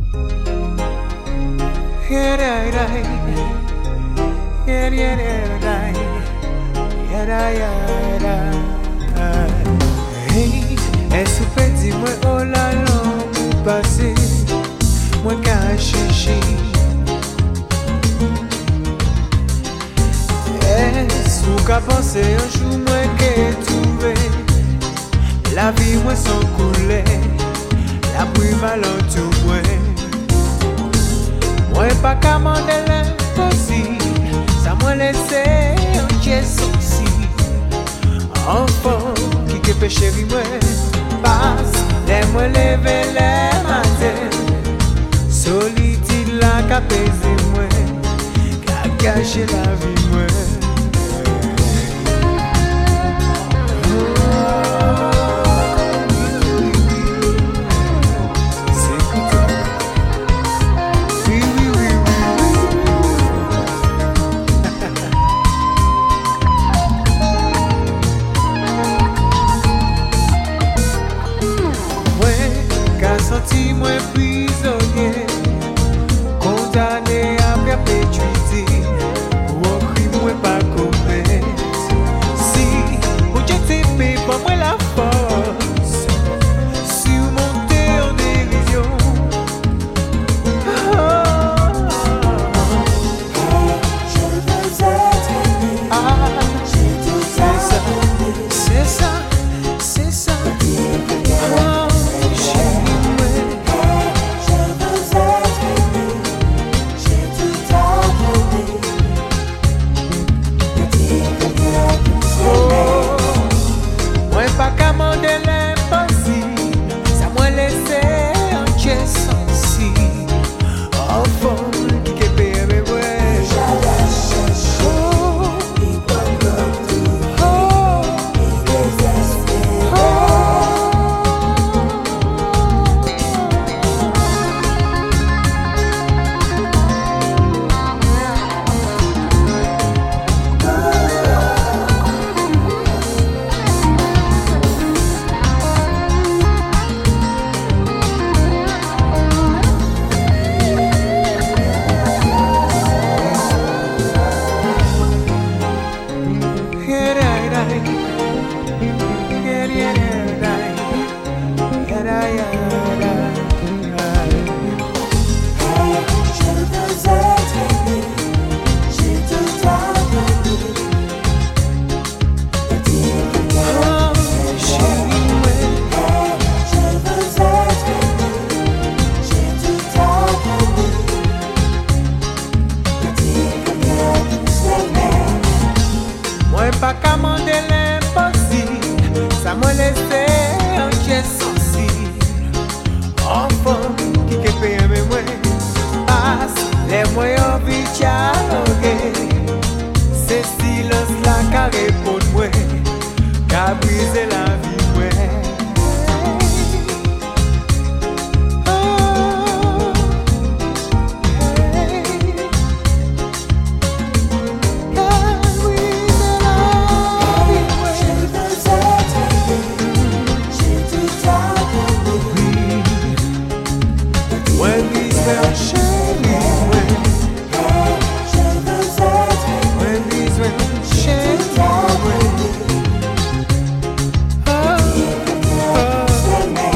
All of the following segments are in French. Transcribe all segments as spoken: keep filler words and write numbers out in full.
Hey, est-ce que dis-moi oh la langue passé, moi qu'à chercher. Est-ce qu'à penser un jour moi qu'ai trouvé la vie moi sans couler, la pluie va l'entour moi. Moi pas qu'à demander l'impossible, ça m'a laissé un pied sorti. Enfant qui que péché moi passe, laisse-moi lever les matins. Solitude là qu'a pesé moi, qu'a gâché la vie moi. Senti-moi prisonnier, condamné à perpétuité, pour un crime moi pas commettre. Si vous jetez pas moi la force, surmonter en dérision. Oh, je veux être aimé, ah, j'ai tout c'est ça, abandonné. c'est ça, c'est ça. Oh, pas qu'à demander l'impossible, ça m'a laissé un pied sensible. Enfant qui que paye mes ouais. Oh, oh, pas qu'à demander l'impossible, ça m'a laissé un pied sensible. Enfant qui que paye mes moi, passe les moyens envie de dialoguer. C'est silence là qu'a répondre moi, qu'a brisé la vie moi.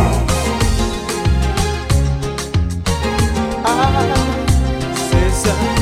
C'est ça.